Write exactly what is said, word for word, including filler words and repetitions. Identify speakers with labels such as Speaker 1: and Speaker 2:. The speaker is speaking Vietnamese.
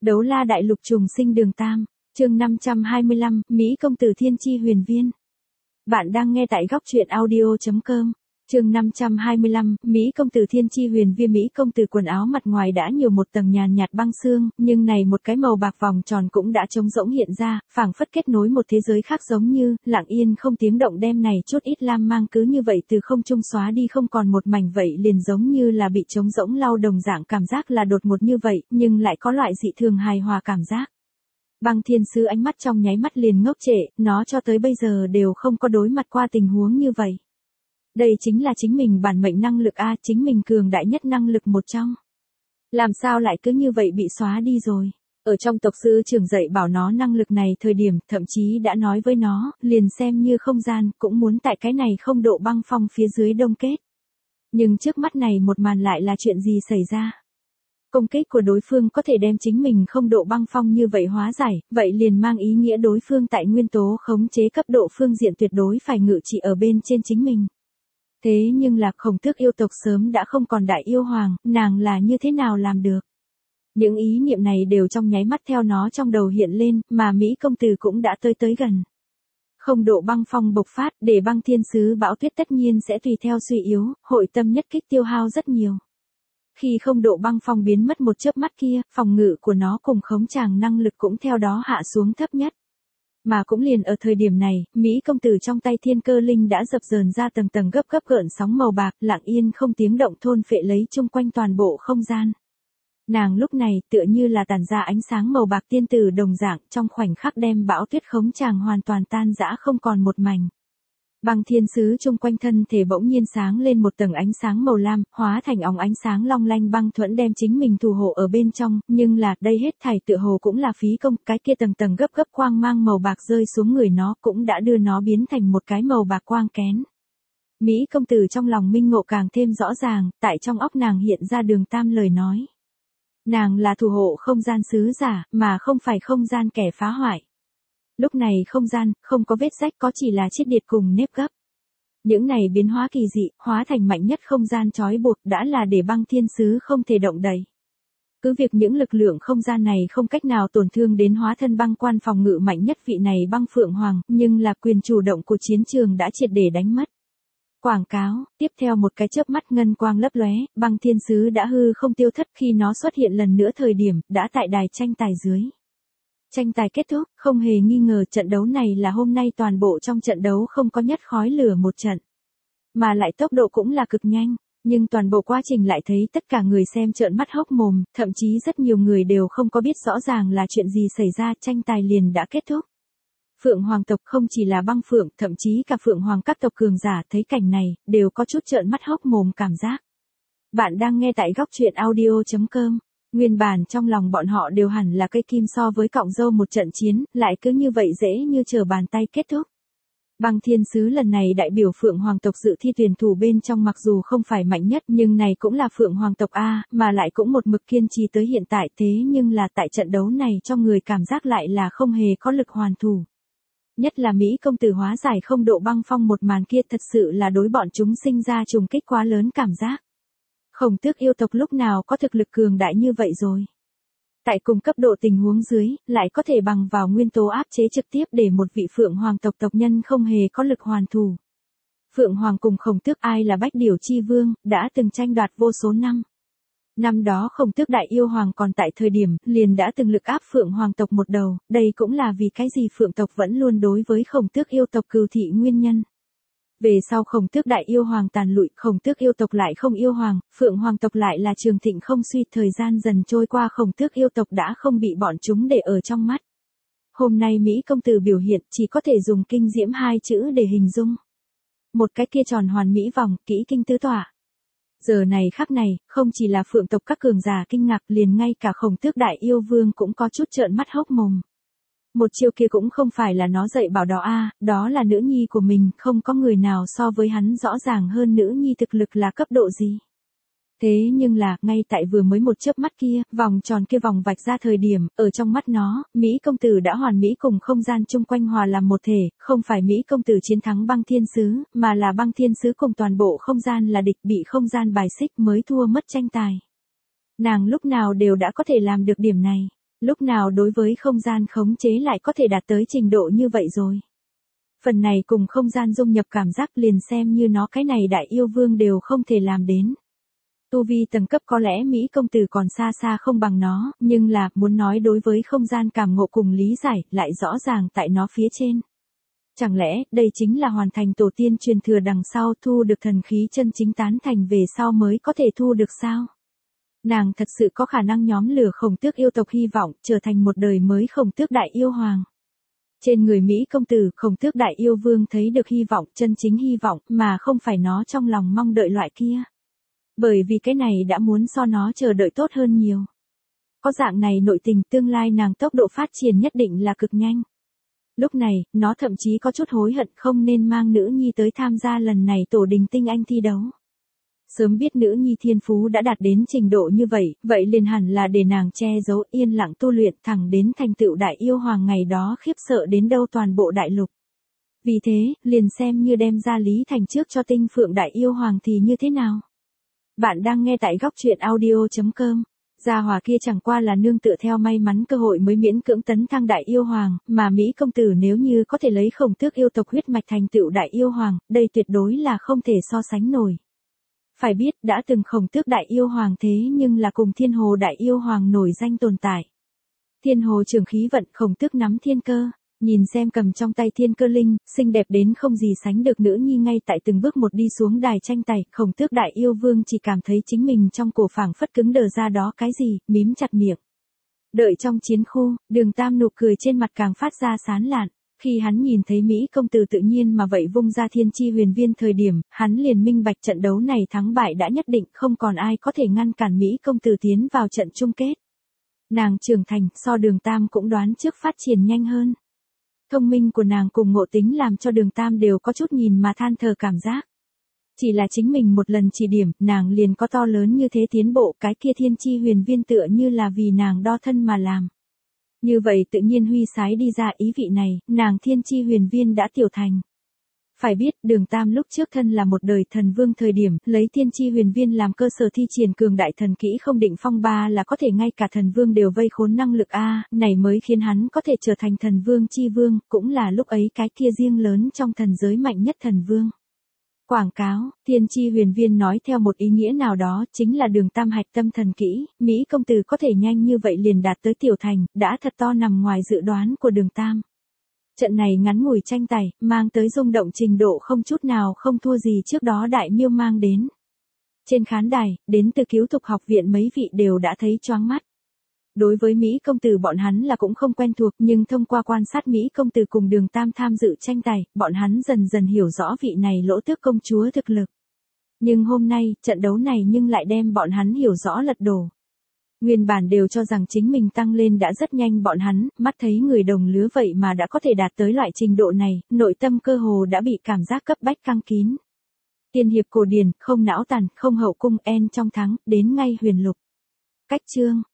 Speaker 1: Đấu la đại lục trùng sinh đường tam, chương năm trăm hai mươi lăm, Mỹ công tử thiên chi huyền viên. Bạn đang nghe tại góc truyện audio chấm com. Chương năm trăm hai mươi lăm, Mỹ công tử thiên chi huyền viên. Mỹ công tử quần áo mặt ngoài đã nhiều một tầng nhàn nhạt băng xương, nhưng này một cái màu bạc vòng tròn cũng đã trống rỗng hiện ra, phảng phất kết nối một thế giới khác, giống như lặng yên không tiếng động đem này chút ít lam mang cứ như vậy từ không trung xóa đi không còn một mảnh, vậy liền giống như là bị trống rỗng lau đồng dạng, cảm giác là đột ngột như vậy, nhưng lại có loại dị thường hài hòa cảm giác. Băng thiên sứ ánh mắt trong nháy mắt liền ngốc trệ, nó cho tới bây giờ đều không có đối mặt qua tình huống như vậy. Đây chính là chính mình bản mệnh năng lực a, chính mình cường đại nhất năng lực một trong. Làm sao lại cứ như vậy bị xóa đi rồi? Ở trong tộc sư trưởng dạy bảo nó năng lực này thời điểm, thậm chí đã nói với nó, liền xem như không gian, cũng muốn tại cái này không độ băng phong phía dưới đông kết. Nhưng trước mắt này một màn lại là chuyện gì xảy ra? Công kích của đối phương có thể đem chính mình không độ băng phong như vậy hóa giải, vậy liền mang ý nghĩa đối phương tại nguyên tố khống chế cấp độ phương diện tuyệt đối phải ngự trị ở bên trên chính mình. Thế nhưng là Khổng Tước yêu tộc sớm đã không còn đại yêu hoàng, nàng là như thế nào làm được? Những ý niệm này đều trong nháy mắt theo nó trong đầu hiện lên, mà Mỹ công tử cũng đã tới tới gần. Không độ băng phong bộc phát, để băng thiên sứ bão tuyết tất nhiên sẽ tùy theo suy yếu, hội tâm nhất kích tiêu hao rất nhiều. Khi không độ băng phong biến mất một chớp mắt kia, phòng ngự của nó cùng khống tràng năng lực cũng theo đó hạ xuống thấp nhất. Mà cũng liền ở thời điểm này, Mỹ công tử trong tay thiên cơ linh đã dập dờn ra tầng tầng gấp gấp gợn sóng màu bạc, lặng yên không tiếng động thôn phệ lấy chung quanh toàn bộ không gian. Nàng lúc này tựa như là tản ra ánh sáng màu bạc tiên tử đồng dạng, trong khoảnh khắc đem bão tuyết khống tràng hoàn toàn tan rã không còn một mảnh. Băng thiên sứ chung quanh thân thể bỗng nhiên sáng lên một tầng ánh sáng màu lam, hóa thành óng ánh sáng long lanh băng thuẫn đem chính mình thủ hộ ở bên trong, nhưng là, đây hết thảy tựa hồ cũng là phí công, cái kia tầng tầng gấp gấp quang mang màu bạc rơi xuống người nó cũng đã đưa nó biến thành một cái màu bạc quang kén. Mỹ công tử trong lòng minh ngộ càng thêm rõ ràng, tại trong óc nàng hiện ra đường tam lời nói. Nàng là thủ hộ không gian sứ giả, mà không phải không gian kẻ phá hoại. Lúc này không gian, không có vết rách, có chỉ là chiết điệt cùng nếp gấp. Những này biến hóa kỳ dị, hóa thành mạnh nhất không gian trói buộc đã là để băng thiên sứ không thể động đậy. Cứ việc những lực lượng không gian này không cách nào tổn thương đến hóa thân băng quan phòng ngự mạnh nhất vị này băng phượng hoàng, nhưng là quyền chủ động của chiến trường đã triệt để đánh mất. Quảng cáo, tiếp theo một cái chớp mắt ngân quang lấp lóe, băng thiên sứ đã hư không tiêu thất, khi nó xuất hiện lần nữa thời điểm, đã tại đài tranh tài dưới. Tranh tài kết thúc, không hề nghi ngờ trận đấu này là hôm nay toàn bộ trong trận đấu không có nhất khói lửa một trận. Mà lại tốc độ cũng là cực nhanh, nhưng toàn bộ quá trình lại thấy tất cả người xem trợn mắt hốc mồm, thậm chí rất nhiều người đều không có biết rõ ràng là chuyện gì xảy ra, tranh tài liền đã kết thúc. Phượng hoàng tộc không chỉ là băng phượng, thậm chí cả phượng hoàng các tộc cường giả thấy cảnh này, đều có chút trợn mắt hốc mồm cảm giác. Bạn đang nghe tại góc truyện audio chấm com. Nguyên bản trong lòng bọn họ đều hẳn là cây kim so với cọng dâu một trận chiến, lại cứ như vậy dễ như trở bàn tay kết thúc. Băng thiên sứ lần này đại biểu phượng hoàng tộc dự thi tuyển thủ bên trong, mặc dù không phải mạnh nhất nhưng này cũng là phượng hoàng tộc A, mà lại cũng một mực kiên trì tới hiện tại, thế nhưng là tại trận đấu này trong người cảm giác lại là không hề có lực hoàn thủ. Nhất là Mỹ công tử hóa giải không độ băng phong một màn kia, thật sự là đối bọn chúng sinh ra trùng kích quá lớn cảm giác. Khổng Tước yêu tộc lúc nào có thực lực cường đại như vậy rồi. Tại cùng cấp độ tình huống dưới, lại có thể bằng vào nguyên tố áp chế trực tiếp để một vị phượng hoàng tộc tộc nhân không hề có lực hoàn thủ. Phượng hoàng cùng Khổng Tước, ai là Bách Điểu chi vương, đã từng tranh đoạt vô số năm. Năm đó Khổng Tước đại yêu hoàng còn tại thời điểm, liền đã từng lực áp phượng hoàng tộc một đầu, đây cũng là vì cái gì phượng tộc vẫn luôn đối với Khổng Tước yêu tộc cừu thị nguyên nhân. Về sau Khổng Tước đại yêu hoàng tàn lụi, Khổng Tước yêu tộc lại không yêu hoàng, phượng hoàng tộc lại là trường thịnh không suy, thời gian dần trôi qua Khổng Tước yêu tộc đã không bị bọn chúng để ở trong mắt. Hôm nay Mỹ công tử biểu hiện chỉ có thể dùng kinh diễm hai chữ để hình dung. Một cái kia tròn hoàn mỹ vòng, kỹ kinh tứ tỏa. Giờ này khắc này, không chỉ là phượng tộc các cường giả kinh ngạc, liền ngay cả Khổng Tước đại yêu vương cũng có chút trợn mắt hốc mồm. Một chiêu kia cũng không phải là nó dạy bảo đó a, đó là nữ nhi của mình, không có người nào so với hắn rõ ràng hơn nữ nhi thực lực là cấp độ gì. Thế nhưng là, ngay tại vừa mới một chớp mắt kia, vòng tròn kia vòng vạch ra thời điểm, ở trong mắt nó, Mỹ công tử đã hoàn mỹ cùng không gian chung quanh hòa làm một thể, không phải Mỹ công tử chiến thắng băng thiên sứ, mà là băng thiên sứ cùng toàn bộ không gian là địch, bị không gian bài xích mới thua mất tranh tài. Nàng lúc nào đều đã có thể làm được điểm này. Lúc nào đối với không gian khống chế lại có thể đạt tới trình độ như vậy rồi. Phần này cùng không gian dung nhập cảm giác liền xem như nó cái này đại yêu vương đều không thể làm đến. Tu vi tầng cấp có lẽ Mỹ công tử còn xa xa không bằng nó, nhưng là, muốn nói đối với không gian cảm ngộ cùng lý giải, lại rõ ràng tại nó phía trên. Chẳng lẽ, đây chính là hoàn thành tổ tiên truyền thừa đằng sau thu được thần khí chân chính tán thành về sau mới có thể thu được sao? Nàng thật sự có khả năng nhóm lửa Khổng Tước yêu tộc hy vọng trở thành một đời mới Khổng Tước đại yêu hoàng. Trên người Mỹ công tử, Khổng Tước đại yêu vương thấy được hy vọng, chân chính hy vọng, mà không phải nó trong lòng mong đợi loại kia. Bởi vì cái này đã muốn so nó chờ đợi tốt hơn nhiều. Có dạng này nội tình tương lai nàng tốc độ phát triển nhất định là cực nhanh. Lúc này, nó thậm chí có chút hối hận không nên mang nữ nhi tới tham gia lần này tổ đình tinh anh thi đấu. Sớm biết nữ nhi thiên phú đã đạt đến trình độ như vậy, vậy liền hẳn là để nàng che giấu yên lặng tu luyện thẳng đến thành tựu đại yêu hoàng ngày đó khiếp sợ đến đâu toàn bộ đại lục. Vì thế, liền xem như đem ra Lý Thành trước cho tinh phượng đại yêu hoàng thì như thế nào? Bạn đang nghe tại góc truyện audio chấm com. Gia hỏa kia chẳng qua là nương tựa theo may mắn cơ hội mới miễn cưỡng tấn thăng đại yêu hoàng, mà Mỹ công tử nếu như có thể lấy Khổng Tước yêu tộc huyết mạch thành tựu đại yêu hoàng, đây tuyệt đối là không thể so sánh nổi. Phải biết đã từng Khổng Tước đại yêu hoàng thế nhưng là cùng Thiên Hồ đại yêu hoàng nổi danh tồn tại. Thiên Hồ trường khí vận, Khổng Tước nắm thiên cơ. Nhìn xem cầm trong tay thiên cơ linh, xinh đẹp đến không gì sánh được nữ nhi ngay tại từng bước một đi xuống đài tranh tài, Khổng Tước đại yêu vương chỉ cảm thấy chính mình trong cổ phảng phất cứng đờ ra đó cái gì, mím chặt miệng. Đợi trong chiến khu, Đường Tam nụ cười trên mặt càng phát ra sán lạn, khi hắn nhìn thấy Mỹ công tử tự nhiên mà vậy vung ra thiên chi huyền viên thời điểm, hắn liền minh bạch trận đấu này thắng bại đã nhất định không còn ai có thể ngăn cản Mỹ công tử tiến vào trận chung kết. Nàng trưởng thành so Đường Tam cũng đoán trước phát triển nhanh hơn. Thông minh của nàng cùng ngộ tính làm cho Đường Tam đều có chút nhìn mà than thở cảm giác. Chỉ là chính mình một lần chỉ điểm, nàng liền có to lớn như thế tiến bộ, cái kia thiên chi huyền viên tựa như là vì nàng đo thân mà làm. Như vậy tự nhiên huy sái đi ra ý vị này, nàng thiên chi huyền viên đã tiểu thành. Phải biết, Đường Tam lúc trước thân là một đời thần vương thời điểm, lấy thiên chi huyền viên làm cơ sở thi triển cường đại thần kỹ không định phong ba là có thể ngay cả thần vương đều vây khốn năng lực A, này mới khiến hắn có thể trở thành thần vương chi vương, cũng là lúc ấy cái kia riêng lớn trong thần giới mạnh nhất thần vương. Quảng cáo, thiên chi huyền viên nói theo một ý nghĩa nào đó chính là Đường Tam hạch tâm thần kỹ, Mỹ công tử có thể nhanh như vậy liền đạt tới tiểu thành, đã thật to nằm ngoài dự đoán của Đường Tam. Trận này ngắn ngủi tranh tài, mang tới rung động trình độ không chút nào không thua gì trước đó đại miêu mang đến. Trên khán đài, đến từ Cứu Thục học viện mấy vị đều đã thấy choáng mắt. Đối với Mỹ công tử bọn hắn là cũng không quen thuộc, nhưng thông qua quan sát Mỹ công tử cùng Đường Tam tham dự tranh tài, bọn hắn dần dần hiểu rõ vị này Lỗ Tước công chúa thực lực. Nhưng hôm nay, trận đấu này nhưng lại đem bọn hắn hiểu rõ lật đổ. Nguyên bản đều cho rằng chính mình tăng lên đã rất nhanh, bọn hắn, mắt thấy người đồng lứa vậy mà đã có thể đạt tới loại trình độ này, nội tâm cơ hồ đã bị cảm giác cấp bách căng kín. Tiên hiệp cổ điển, không não tàn, không hậu cung en trong thắng, đến ngay huyền lục. Cách chương,